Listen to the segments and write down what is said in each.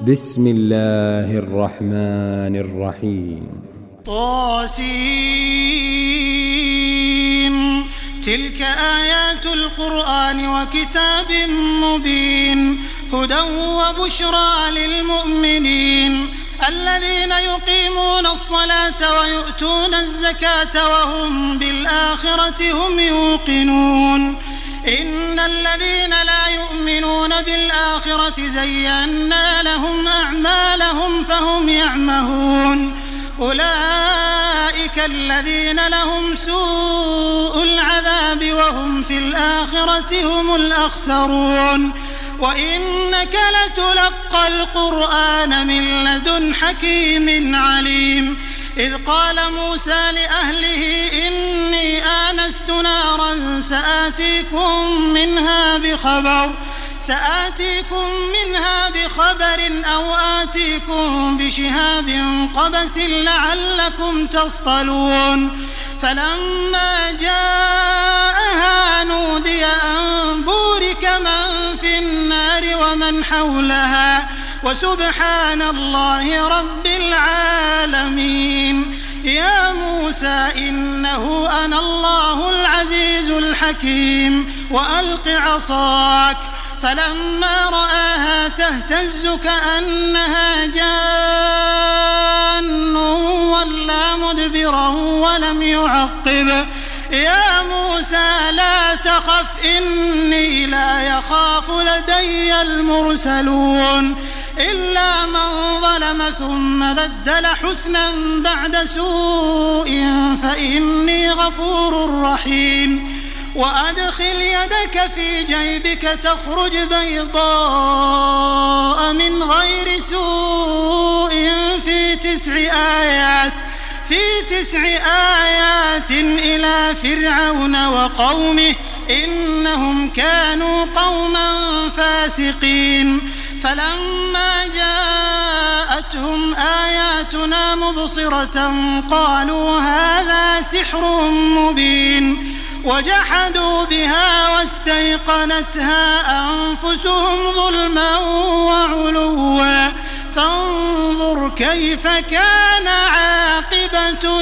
بسم الله الرحمن الرحيم. طاسين. تلك آيات القرآن وكتاب مبين هدى وبشرى للمؤمنين الذين يقيمون الصلاة ويؤتون الزكاة وهم بالآخرة هم يوقنون. إن الذين لا يؤمنون بالآخرة زينا لهم أعمالهم فهم يعمهون. أولئك الذين لهم سوء العذاب وهم في الآخرة هم الأخسرون. وإنك لتلقى القرآن من لدن حكيم عليم. إذ قال موسى لأهله إني آنست نارا سآتيكم منها بخبر أو آتيكم بشهاب قبس لعلكم تصطلون. فلما جاءها نودي أن بورك من في النار ومن حولها وسبحان الله رب العالمين. يا موسى إنه أنا الله العزيز الحكيم وألق عصاك. فلما رآها تهتز كأنها جان ولا مدبرا ولم يعقب. يا موسى لا تخف إني لا يخاف لدي المرسلون. إلا من ظلم ثم بدل حسنا بعد سوء فإني غفور رحيم. وأدخل يدك في جيبك تخرج بيضاء من غير سوء في 9 آيات إلى فرعون وقومه إنهم كانوا قوما فاسقين. فلما جاءتهم آياتنا مبصرة قالوا هذا سحر مبين. وجحدوا بها واستيقنتها أنفسهم ظلما وعلوا فانظر كيف كان عاقبة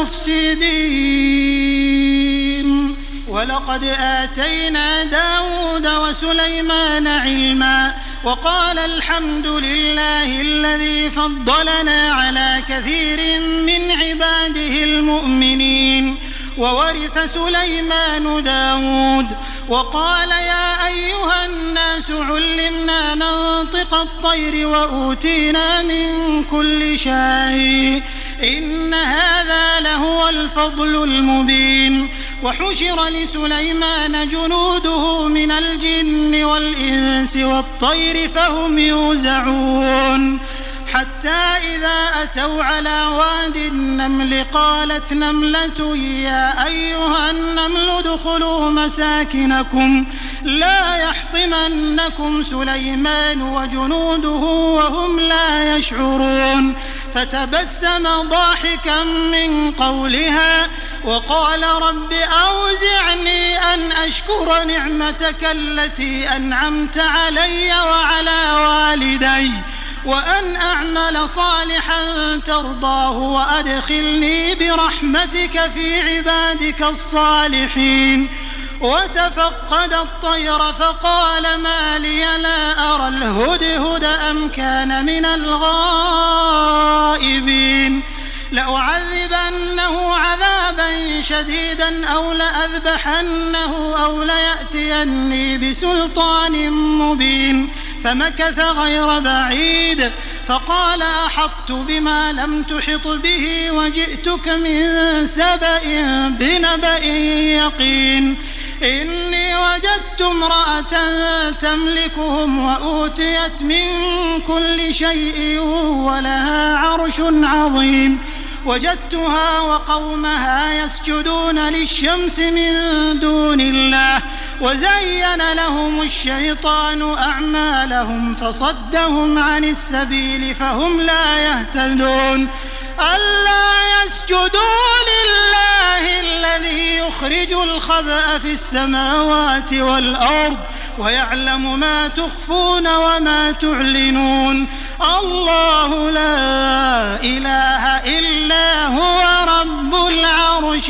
المفسدين. ولقد آتينا داود وسليمان علما وقال الحمد لله الذي فضلنا على كثير من عباده المؤمنين. وورث سليمان داود وقال يا أيها الناس علمنا منطق الطير وأوتينا من كل شيء إن هذا لهو الفضل المبين. وحشر لسليمان جنوده من الجن والإنس والطير فهم يوزعون. حتى إذا أتوا على واد النمل قالت نملة يا أيها النمل ادخلوا مساكنكم لا يحطمنكم سليمان وجنوده وهم لا يشعرون. فتبسم ضاحكا من قولها وقال رب أوزعني أن أشكر نعمتك التي أنعمت علي وعلى والدي وأن أعمل صالحا ترضاه وأدخلني برحمتك في عبادك الصالحين. وتفقد الطير فقال ما لي لا أرى الهدهد أم كان من الغائبين. لأعذبنه عذابا شديدا أو لأذبحنه أو ليأتيني بسلطان مبين. فمكث غير بعيد فقال أحطت بما لم تحط به وجئتك من سبأ بنبأ يقين. إني وجدت امرأة تملكهم وأوتيت من كل شيء ولها عرش عظيم. وجدتها وقومها يسجدون للشمس من دون الله وزين لهم الشيطان أعمالهم فصدهم عن السبيل فهم لا يهتدون. ألا يسجدوا لله الذي يخرج الخبأ في السماوات والأرض ويعلم ما تخفون وما تعلنون. الله لا إله إلا هو رب العرش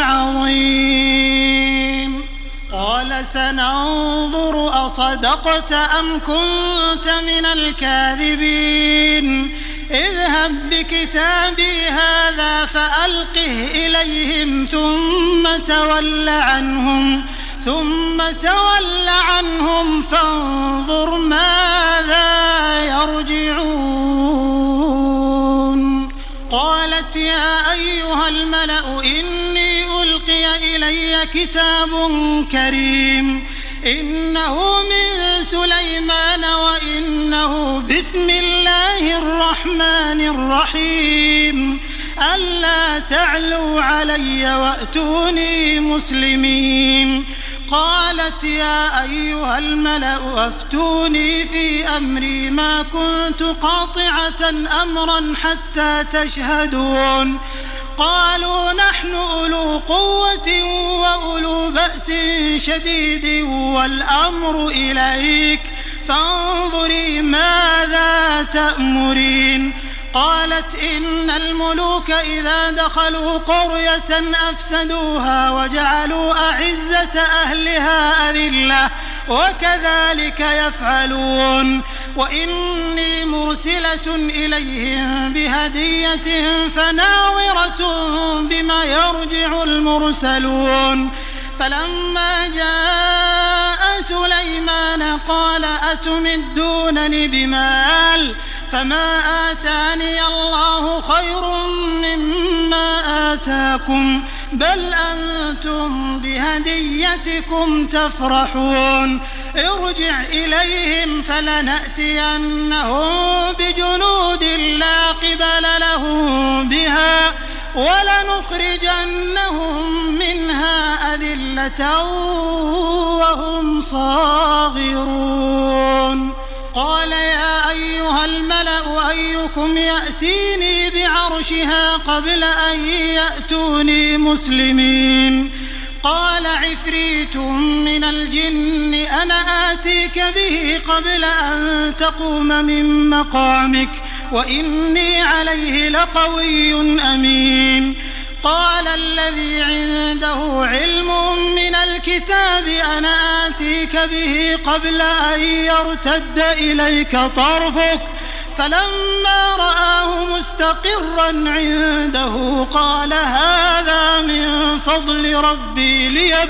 العظيم. قال سننظر أصدقت أم كنت من الكاذبين اذهب بكتابي هذا فألقه إليهم ثم تول عنهم فانظر ماذا يرجعون. قالت يا أيها الملأ إني ألقي إلي كتاب كريم إنه من سليمان وإنه بسم الله الرحمن الرحيم ألا تعلوا علي وأتوني مسلمين. قالت يا أيها الملأ أفتوني في أمري ما كنت قاطعة أمرا حتى تشهدون. قالوا نحن أولو قوة وأولو بأس شديد والأمر إليك فانظري ماذا تأمرين. قالت إن الملوك إذا دخلوا قرية أفسدوها وجعلوا أعزة أهلها أذلة وكذلك يفعلون. وإني مرسلة إليهم بهدية فناظرة بما يرجع المرسلون. فلما جاء سليمان قال أتمدونني بمال فما آتاني الله خير مما آتاكم بل أنتم بهديتكم تفرحون. ارجع إليهم فلنأتينهم بجنود لا قبل لهم بها ولنخرجنهم منها أذلة وهم صاغرون. قال يا أيها الملأ أيكم يأتيني بعرشها قبل أن يأتوني مسلمين. قال عفريت من الجن أنا آتيك به قبل أن تقوم من مقامك وإني عليه لقوي أمين. قال الذي عنده علم من الكتاب أنا آتيك به قبل أن يرتد إليك طرفك فلما رآه مستقرا عنده قال هذا من فضل ربي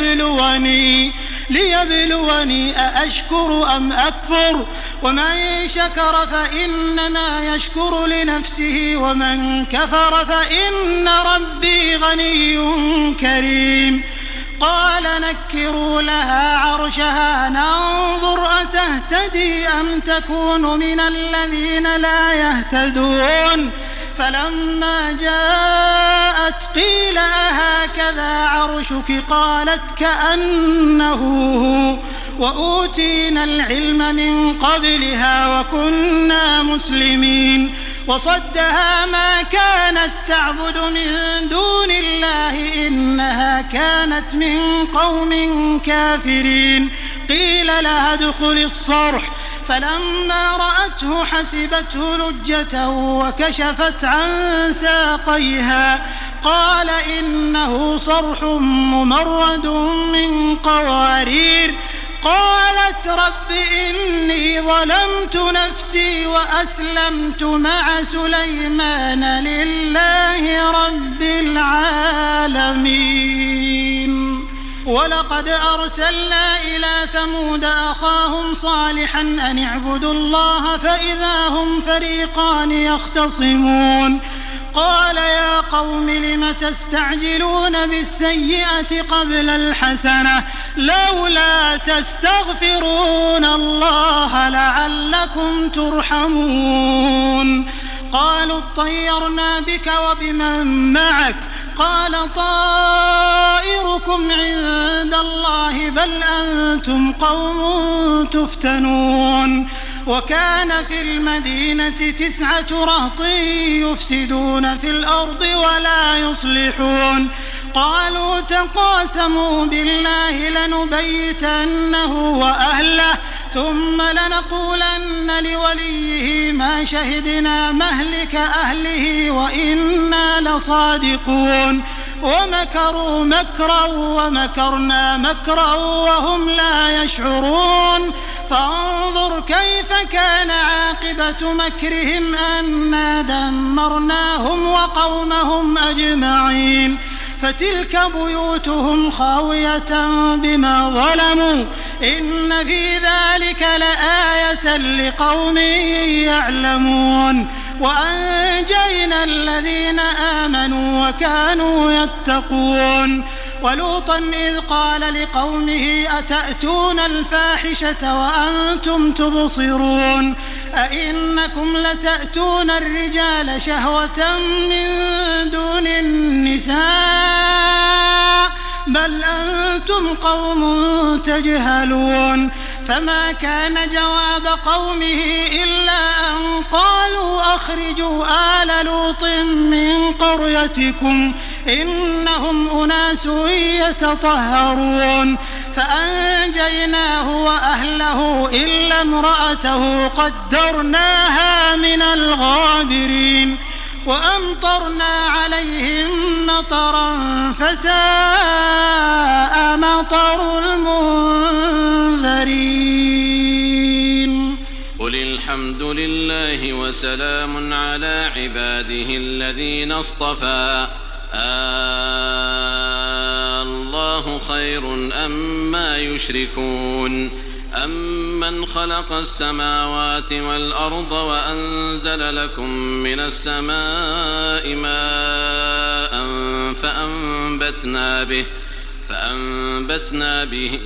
ليبلوني أأشكر أم أكفر ومن شكر فإنما يشكر لنفسه ومن كفر فإن ربي غني كريم. قال نكروا لها عرشها ننظر أتهتدي أم تكون من الذين لا يهتدون. فلما جاءت قيل أهكذا عرشك قالت كأنه هو وأوتينا العلم من قبلها وكنا مسلمين. وصدها ما كانت تعبد من دون الله إنها كانت من قوم كافرين. قيل لها ادخل الصرح فلما رأته حسبته لجة وكشفت عن ساقيها قال إنه صرح ممرد من قوارير. قالت رب إني ظلمت نفسي وأسلمت مع سليمان لله رب العالمين. ولقد أرسلنا إلى ثمود أخاهم صالحا أن اعبدوا الله فإذا هم فريقان يختصمون. قال يا قوم لم تستعجلون بالسيئة قبل الحسنة لولا تستغفرون الله لعلكم ترحمون. قالوا اطيرنا بك وبمن معك قال طائركم عند الله بل أنتم قوم تفتنون. وكان في المدينة 9 رهط يفسدون في الأرض ولا يصلحون. قالوا تقاسموا بالله لنبيتنه وأهله ثم لنقولن لوليه ما شهدنا مهلك أهله وإنا لصادقون ومكروا مكرا ومكرنا مكرا وهم لا يشعرون فانظر كيف كان عاقبة مكرهم أنا دمرناهم وقومهم أجمعين فتلك بيوتهم خاوية بما ظلموا إن في ذلك لآية لقوم يعلمون وأنجينا الذين آمنوا وكانوا يتقون ولوطا إذ قال لقومه أتأتون الفاحشة وأنتم تبصرون أئنكم لتأتون الرجال شهوة من دون النساء بل أنتم قوم تجهلون فما كان جواب قومه إلا أن قالوا أخرجوا آل لوط من قريتكم إنهم أناس يتطهرون فأنجيناه وأهله إلا امرأته قدرناها من الغابرين وأمطرنا عليهم مطرا فساء مطر المنذرين قل الحمد لله وسلام على عباده الذين اصطفى الله خير أما يشركون أمن خلق السماوات والأرض وأنزل لكم من السماء ماء فأنبتنا به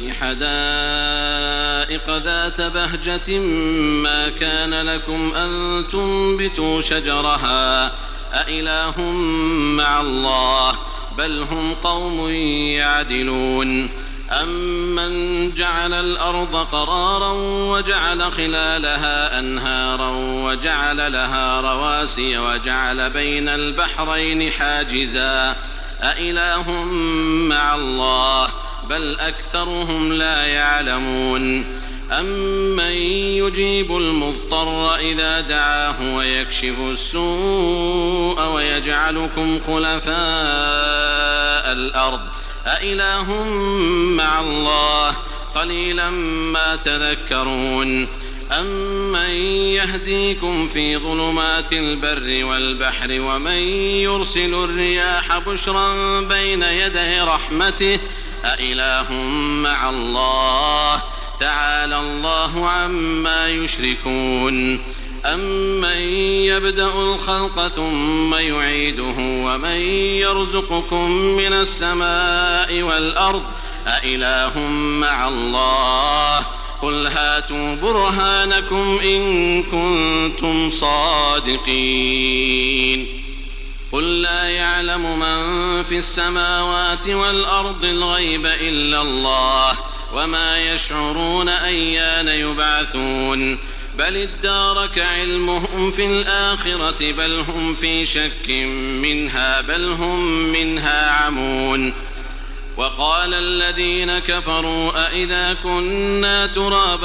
حدائق ذات بهجة ما كان لكم أن تنبتوا شجرها أإله مع الله بل هم قوم يعدلون أمن جعل الأرض قرارا وجعل خلالها أنهارا وجعل لها رواسي وجعل بين البحرين حاجزا أإله مع الله بل أكثرهم لا يعلمون أمن يجيب المضطر إذا دعاه ويكشف السوء ويجعلكم خلفاء الأرض أإله مع الله قليلا ما تذكرون أمن يهديكم في ظلمات البر والبحر ومن يرسل الرياح بشرا بين يدي رحمته أإله مع الله تعالى الله عما يشركون أمن يبدأ الخلق ثم يعيده ومن يرزقكم من السماء والأرض أإله مع الله قل هاتوا برهانكم إن كنتم صادقين قل لا يعلم من في السماوات والأرض الغيب إلا الله وما يشعرون أيان يبعثون بل ادارك علمهم في الآخرة بل هم في شك منها بل هم منها عمون وقال الذين كفروا أئذا كنا ترابا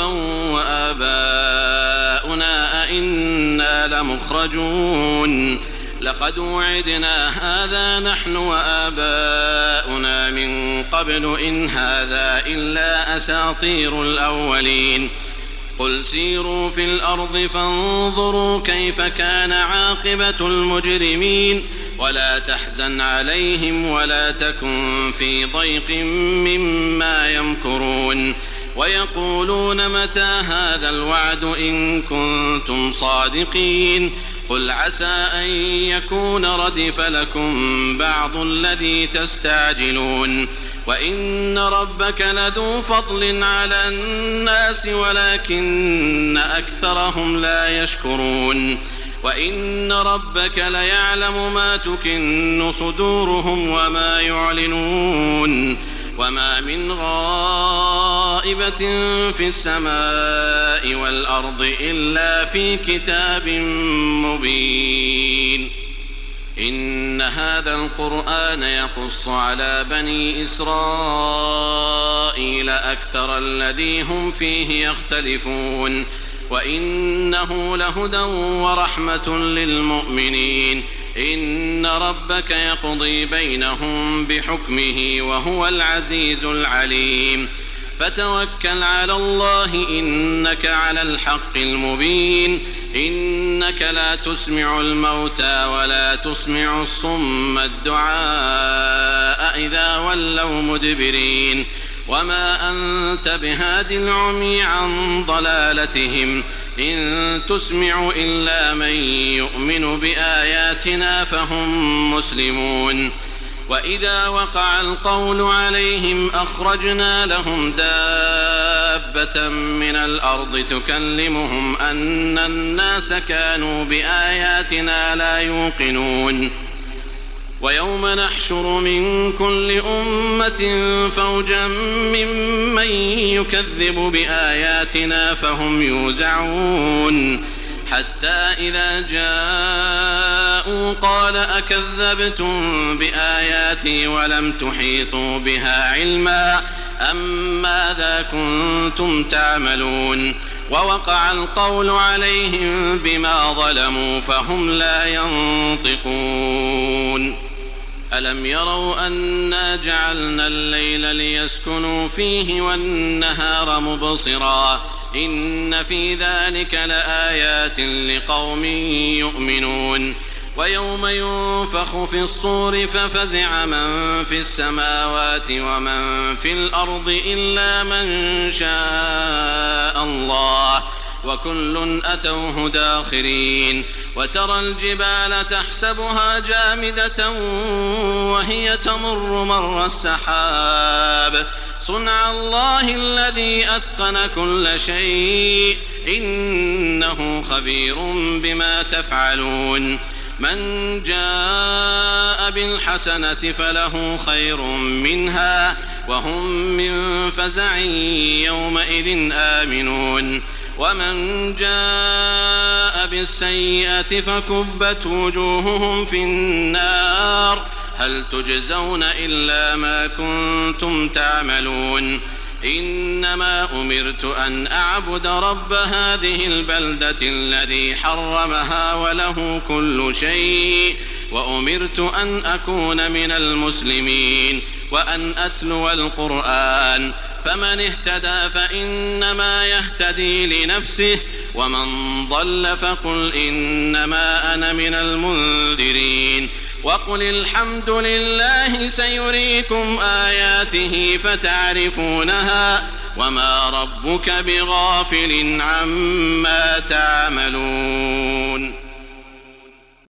وآباؤنا أئنا لمخرجون لقد وعدنا هذا نحن وآباؤنا من قبل إن هذا إلا أساطير الأولين قل سيروا في الأرض فانظروا كيف كان عاقبة المجرمين ولا تحزن عليهم ولا تكن في ضيق مما يمكرون ويقولون متى هذا الوعد إن كنتم صادقين قل عسى أن يكون ردف لكم بعض الذي تستعجلون وإن ربك لذو فضل على الناس ولكن أكثرهم لا يشكرون وإن ربك ليعلم ما تكن صدورهم وما يعلنون وما من غائبة في السماء والأرض إلا في كتاب مبين إن هذا القرآن يقص على بني إسرائيل أكثر الذي هم فيه يختلفون وإنه لهدى ورحمة للمؤمنين إن ربك يقضي بينهم بحكمه وهو العزيز العليم فتوكل على الله إنك على الحق المبين إنك لا تسمع الموتى ولا تسمع الصم الدعاء إذا ولوا مدبرين وما أنت بهاد العمي عن ضلالتهم إن تسمع إلا من يؤمن بآياتنا فهم مسلمون وإذا وقع القول عليهم أخرجنا لهم دابة من الأرض تكلمهم أن الناس كانوا بآياتنا لا يوقنون ويوم نحشر من كل أمة فوجا ممن يكذب بآياتنا فهم يوزعون حتى إذا جاءوا قال أكذبتم بآياتي ولم تحيطوا بها علما أم ماذا كنتم تعملون ووقع القول عليهم بما ظلموا فهم لا ينطقون ألم يروا أنا جعلنا الليل ليسكنوا فيه والنهار مبصرا إن في ذلك لآيات لقوم يؤمنون ويوم ينفخ في الصور ففزع من في السماوات ومن في الأرض إلا من شاء الله وكل أتوه داخرين وترى الجبال تحسبها جامدة وهي تمر مر السحاب صنع الله الذي أتقن كل شيء إنه خبير بما تفعلون من جاء بالحسنة فله خير منها وهم من فزع يومئذ آمنون ومن جاء بالسيئة فكبت وجوههم في النار هل تجزون إلا ما كنتم تعملون إنما أمرت أن أعبد رب هذه البلدة الذي حرمها وله كل شيء وأمرت أن أكون من المسلمين وأن أتلو القرآن فمن اهتدى فإنما يهتدي لنفسه ومن ضل فقل إنما أنا من المنذرين وقل الحمد لله سيريكم آياته فتعرفونها وما ربك بغافل عما تعملون